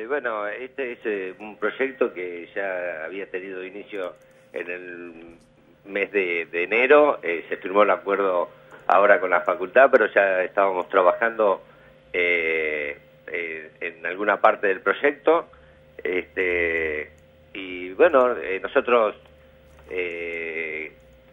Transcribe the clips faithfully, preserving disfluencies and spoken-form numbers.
bueno, este es eh, un proyecto que ya había tenido inicio en el mes de, de enero, eh, se firmó el acuerdo ahora con la facultad, pero ya estábamos trabajando eh, eh, en alguna parte del proyecto, este, y bueno, eh, nosotros eh,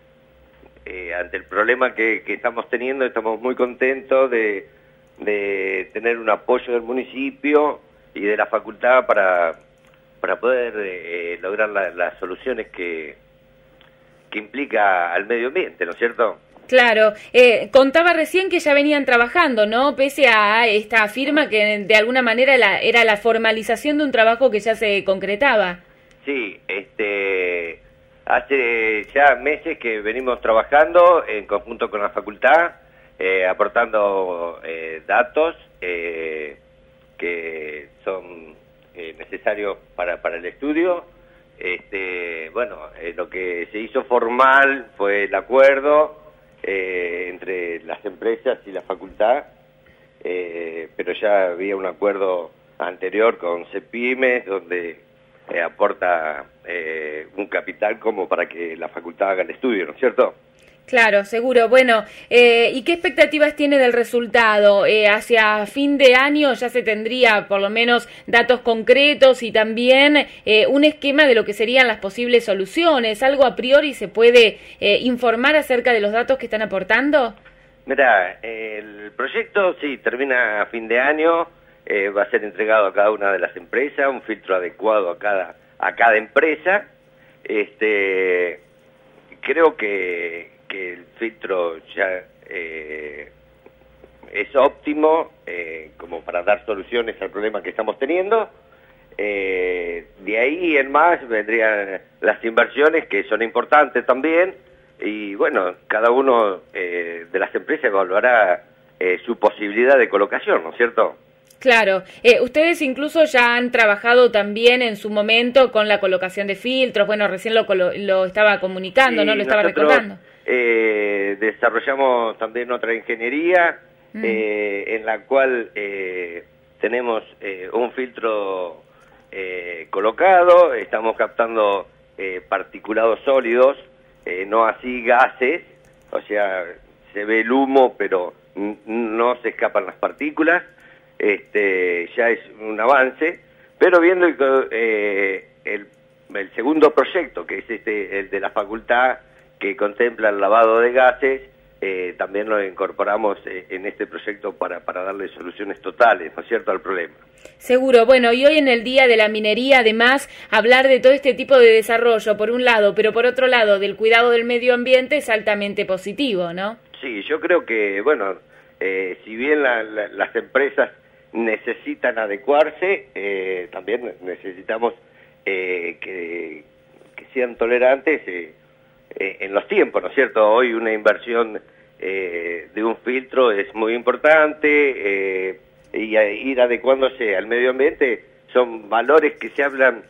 eh, ante el problema que, que estamos teniendo, estamos muy contentos de, de tener un apoyo del municipio y de la facultad para, para poder eh, lograr la, las soluciones que, que implica al medio ambiente, ¿no es cierto? Claro, eh, contaba recién que ya venían trabajando, ¿no? Pese a esta firma que de alguna manera la, era la formalización de un trabajo que ya se concretaba. Sí, este, hace ya meses que venimos trabajando en conjunto con la facultad, eh, aportando eh, datos eh, que son eh, necesarios para, para el estudio. Este, bueno, eh, lo que se hizo formal fue el acuerdo Eh, entre las empresas y la facultad, eh, pero ya había un acuerdo anterior con CEPIMES donde eh, aporta eh, un capital como para que la facultad haga el estudio, ¿no es cierto? Claro, seguro. Bueno, eh, ¿y qué expectativas tiene del resultado? Eh, ¿Hacia fin de año ya se tendría por lo menos datos concretos y también eh, un esquema de lo que serían las posibles soluciones? ¿Algo a priori se puede eh, informar acerca de los datos que están aportando? Mira, el proyecto sí termina a fin de año, eh, va a ser entregado a cada una de las empresas, un filtro adecuado a cada, a cada empresa. Este, creo que que el filtro ya eh, es óptimo eh, como para dar soluciones al problema que estamos teniendo. Eh, de ahí en más vendrían las inversiones que son importantes también y bueno, cada uno eh, de las empresas evaluará eh, su posibilidad de colocación, ¿no es cierto? Claro, eh, ustedes incluso ya han trabajado también en su momento con la colocación de filtros, bueno, recién lo, lo estaba comunicando, sí, ¿no? Lo estaba nosotros, recordando. Eh, desarrollamos también otra ingeniería mm. eh, en la cual eh, tenemos eh, un filtro eh, colocado, estamos captando eh, particulados sólidos, eh, no así gases, o sea, se ve el humo pero no se escapan las partículas. Este, ya es un avance, pero viendo eh, el, el segundo proyecto, que es este, el de la facultad, que contempla el lavado de gases, eh, también lo incorporamos eh, en este proyecto para, para darle soluciones totales, ¿no es cierto?, al problema. Seguro. Bueno, y hoy en el Día de la Minería, además, hablar de todo este tipo de desarrollo, por un lado, pero por otro lado, del cuidado del medio ambiente es altamente positivo, ¿no? Sí, yo creo que, bueno, eh, si bien la, la, las empresas necesitan adecuarse, eh, también necesitamos eh, que, que sean tolerantes eh, eh, en los tiempos, ¿no es cierto? Hoy una inversión eh, de un filtro es muy importante eh, y a ir adecuándose al medio ambiente son valores que se hablan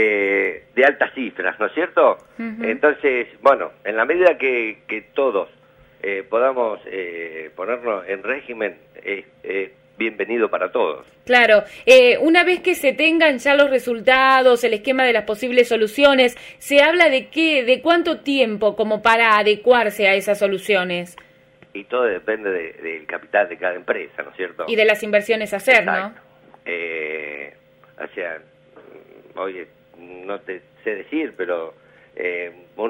eh, de altas cifras, ¿no es cierto? Uh-huh. Entonces, bueno, en la medida que, que todos eh, podamos eh, ponernos en régimen, eh, eh, bienvenido para todos. Claro, eh, una vez que se tengan ya los resultados, el esquema de las posibles soluciones, ¿se habla de qué, de cuánto tiempo como para adecuarse a esas soluciones? Y todo depende de, del capital de cada empresa, ¿no es cierto? Y de las inversiones a hacer, exacto, ¿no? Eh, o sea, oye, no te sé decir, pero eh, un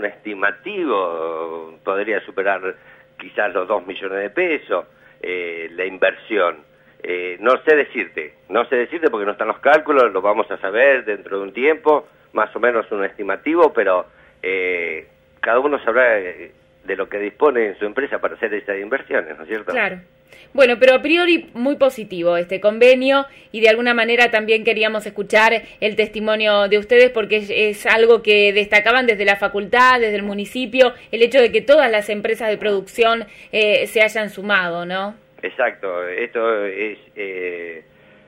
estimativo podría superar quizás los dos millones de pesos, eh, la inversión. Eh, no sé decirte, no sé decirte porque no están los cálculos, lo vamos a saber dentro de un tiempo, más o menos un estimativo, pero eh, cada uno sabrá de, de lo que dispone en su empresa para hacer esas inversiones, ¿no es cierto? Claro. Bueno, pero a priori muy positivo este convenio y de alguna manera también queríamos escuchar el testimonio de ustedes porque es, es algo que destacaban desde la facultad, desde el municipio, el hecho de que todas las empresas de producción eh, se hayan sumado, ¿no? Exacto, esto es eh,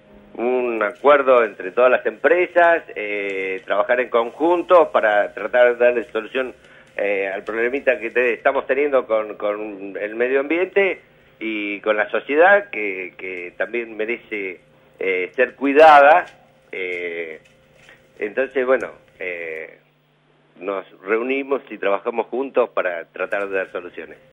un acuerdo entre todas las empresas, eh, trabajar en conjunto para tratar de darle solución eh, al problemita que te, estamos teniendo con, con el medio ambiente y con la sociedad que, que también merece eh, ser cuidada Eh, entonces, bueno, eh, nos reunimos y trabajamos juntos para tratar de dar soluciones.